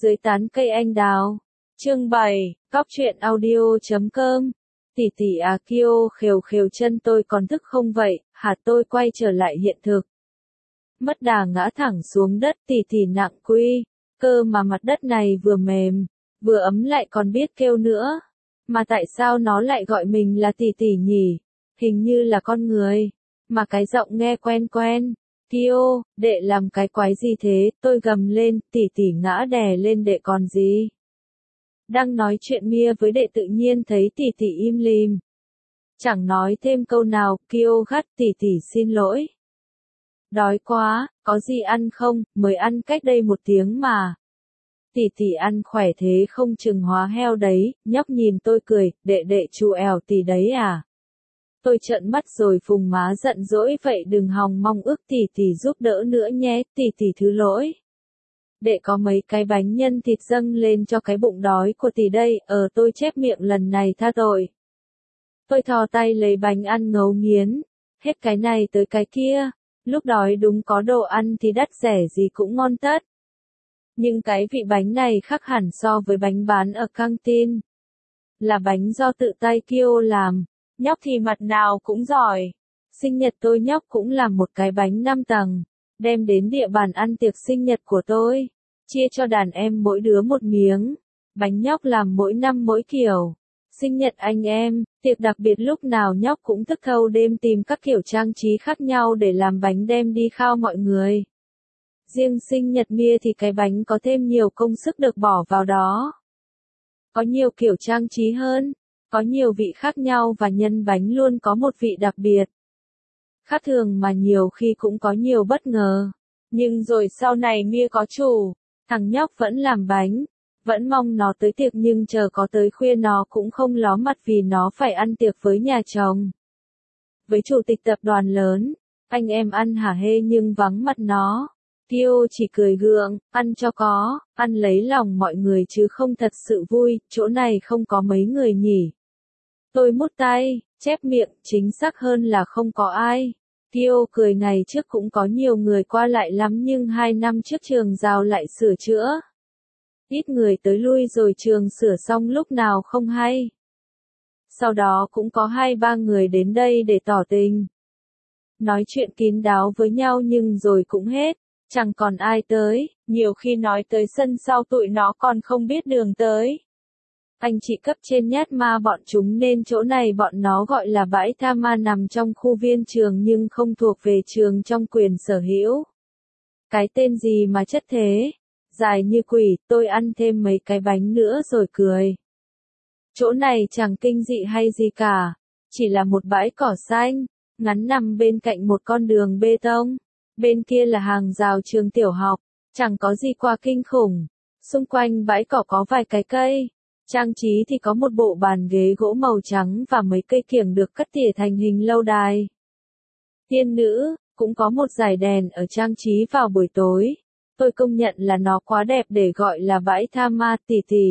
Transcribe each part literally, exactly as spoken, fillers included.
dưới tán cây anh đào. Chương bảy, Cóc truyện audio chấm com. Tỷ tỷ à Kyo khều khều chân tôi còn thức không vậy, hả tôi quay trở lại hiện thực. Mất đà ngã thẳng xuống đất, tỷ tỷ nặng quy, cơ mà mặt đất này vừa mềm, vừa ấm lại còn biết kêu nữa. Mà tại sao nó lại gọi mình là tỷ tỷ nhỉ? Hình như là con người, mà cái giọng nghe quen quen. Kyo, đệ làm cái quái gì thế? Tôi gầm lên, tỷ tỷ ngã đè lên đệ còn gì? Đang nói chuyện mia với đệ tự nhiên thấy tỷ tỷ im lìm. Chẳng nói thêm câu nào, Kyo gắt tỷ tỷ xin lỗi. Đói quá, có gì ăn không, mới ăn cách đây một tiếng mà. Tỷ tỷ ăn khỏe thế không chừng hóa heo đấy, nhóc nhìn tôi cười, đệ đệ chu ẻo tỷ đấy à. Tôi trợn mắt rồi phùng má giận dỗi vậy đừng hòng mong ước tỷ tỷ giúp đỡ nữa nhé, tỷ tỷ thứ lỗi. Đệ có mấy cái bánh nhân thịt dâng lên cho cái bụng đói của tỷ đây, ờ tôi chép miệng lần này tha tội. Tôi thò tay lấy bánh ăn ngấu nghiến, hết cái này tới cái kia, lúc đói đúng có đồ ăn thì đắt rẻ gì cũng ngon tất. Nhưng cái vị bánh này khác hẳn so với bánh bán ở căng tin. Là bánh do tự tay Kyo làm, nhóc thì mặt nào cũng giỏi. Sinh nhật tôi nhóc cũng làm một cái bánh năm tầng, đem đến địa bàn ăn tiệc sinh nhật của tôi, chia cho đàn em mỗi đứa một miếng. Bánh nhóc làm mỗi năm mỗi kiểu. Sinh nhật anh em, tiệc đặc biệt lúc nào nhóc cũng thức thâu đêm tìm các kiểu trang trí khác nhau để làm bánh đem đi khao mọi người. Riêng sinh nhật mia thì cái bánh có thêm nhiều công sức được bỏ vào đó. Có nhiều kiểu trang trí hơn, có nhiều vị khác nhau và nhân bánh luôn có một vị đặc biệt. Khác thường mà nhiều khi cũng có nhiều bất ngờ. Nhưng rồi sau này mia có chủ, thằng nhóc vẫn làm bánh, vẫn mong nó tới tiệc nhưng chờ có tới khuya nó cũng không ló mặt vì nó phải ăn tiệc với nhà chồng. Với chủ tịch tập đoàn lớn, anh em ăn hả hê nhưng vắng mặt nó. Kyo chỉ cười gượng, ăn cho có, ăn lấy lòng mọi người chứ không thật sự vui, chỗ này không có mấy người nhỉ. Tôi mút tay, chép miệng, chính xác hơn là không có ai. Kyo cười ngày trước cũng có nhiều người qua lại lắm nhưng hai năm trước trường rào lại sửa chữa. Ít người tới lui rồi trường sửa xong lúc nào không hay. Sau đó cũng có hai ba người đến đây để tỏ tình. Nói chuyện kín đáo với nhau nhưng rồi cũng hết. Chẳng còn ai tới, nhiều khi nói tới sân sau tụi nó còn không biết đường tới. Anh chị cấp trên nhát ma bọn chúng nên chỗ này bọn nó gọi là bãi tha ma nằm trong khu viên trường nhưng không thuộc về trường trong quyền sở hữu. Cái tên gì mà chất thế? Dài như quỷ, tôi ăn thêm mấy cái bánh nữa rồi cười. Chỗ này chẳng kinh dị hay gì cả, chỉ là một bãi cỏ xanh, ngắn nằm bên cạnh một con đường bê tông. Bên kia là hàng rào trường tiểu học, chẳng có gì quá kinh khủng. Xung quanh bãi cỏ có vài cái cây. Trang trí thì có một bộ bàn ghế gỗ màu trắng và mấy cây kiểng được cắt tỉa thành hình lâu đài. Tiên nữ, cũng có một dải đèn ở trang trí vào buổi tối. Tôi công nhận là nó quá đẹp để gọi là bãi tha ma tỷ tỷ.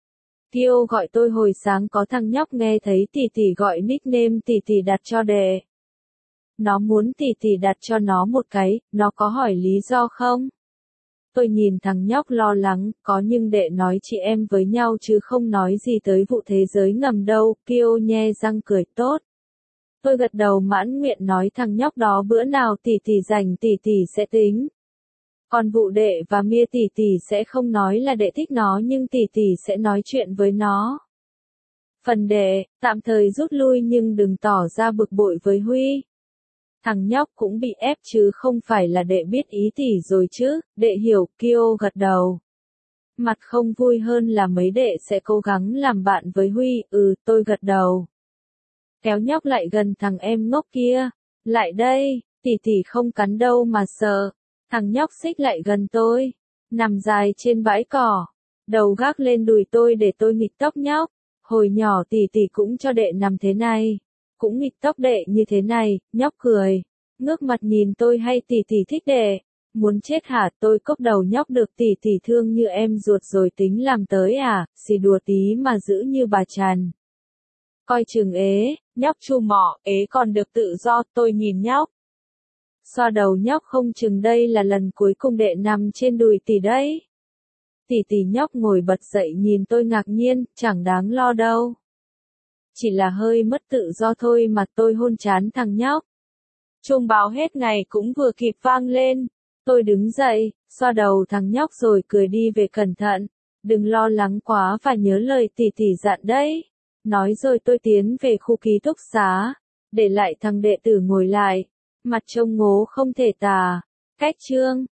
Kyo gọi tôi hồi sáng có thằng nhóc nghe thấy tỷ tỷ gọi nickname tỷ tỷ đặt cho đệ. Nó muốn tỷ tỷ đặt cho nó một cái, nó có hỏi lý do không? Tôi nhìn thằng nhóc lo lắng, có nhưng đệ nói chị em với nhau chứ không nói gì tới vụ thế giới ngầm đâu, Kyo nhe răng cười tốt. Tôi gật đầu mãn nguyện nói thằng nhóc đó bữa nào tỷ tỷ rảnh tỷ tỷ sẽ tính. Còn vụ đệ và mia tỷ tỷ sẽ không nói là đệ thích nó nhưng tỷ tỷ sẽ nói chuyện với nó. Phần đệ, tạm thời rút lui nhưng đừng tỏ ra bực bội với Huy. Thằng nhóc cũng bị ép chứ không phải là đệ biết ý tỷ rồi chứ, đệ hiểu, Kyo gật đầu. Mặt không vui hơn là mấy đệ sẽ cố gắng làm bạn với Huy, ừ, tôi gật đầu. Kéo nhóc lại gần thằng em ngốc kia, lại đây, tỷ tỷ không cắn đâu mà sợ. Thằng nhóc xích lại gần tôi, nằm dài trên bãi cỏ, đầu gác lên đùi tôi để tôi nghịch tóc nhóc. Hồi nhỏ tỷ tỷ cũng cho đệ nằm thế này. Cũng nghịch tóc đệ như thế này, nhóc cười, ngước mặt nhìn tôi hay tỷ tỷ thích đệ, muốn chết hả tôi cốc đầu nhóc được tỷ tỷ thương như em ruột rồi tính làm tới à, xì đùa tí mà giữ như bà Trần. Coi chừng ế, nhóc chu mỏ, ế còn được tự do, tôi nhìn nhóc. Xoa đầu nhóc không chừng đây là lần cuối cùng đệ nằm trên đùi tỷ đấy. Tỷ tỷ nhóc ngồi bật dậy nhìn tôi ngạc nhiên, chẳng đáng lo đâu. Chỉ là hơi mất tự do thôi mà. Tôi hôn trán thằng nhóc. Chuông báo hết ngày cũng vừa kịp vang lên. Tôi đứng dậy, xoa đầu thằng nhóc rồi cười đi về. Cẩn thận, đừng lo lắng quá và nhớ lời tỷ tỷ dặn đấy. Nói rồi tôi tiến về khu ký túc xá, để lại thằng đệ tử ngồi lại, mặt trông ngố không thể tả. Cách chương